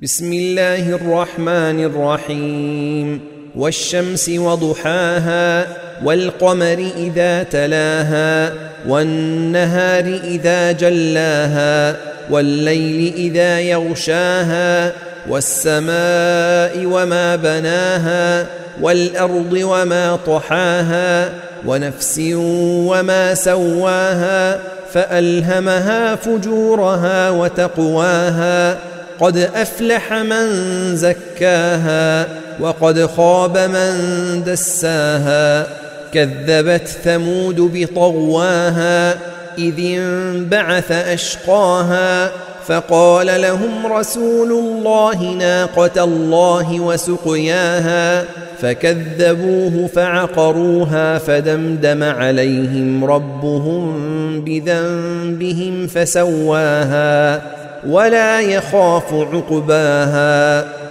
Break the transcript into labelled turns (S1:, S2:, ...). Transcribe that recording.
S1: بسم الله الرحمن الرحيم والشمس وضحاها والقمر إذا تلاها والنهار إذا جلاها والليل إذا يغشاها والسماء وما بناها والأرض وما طحاها ونفس وما سواها فألهمها فجورها وتقواها قد أفلح من زكاها وقد خاب من دساها كذبت ثمود بطغواها إذ انبعث أشقاها فقال لهم رسول الله ناقة الله وسقياها فكذبوه فعقروها فدمدم عليهم ربهم بذنبهم فسواها ولا يخاف عقباها.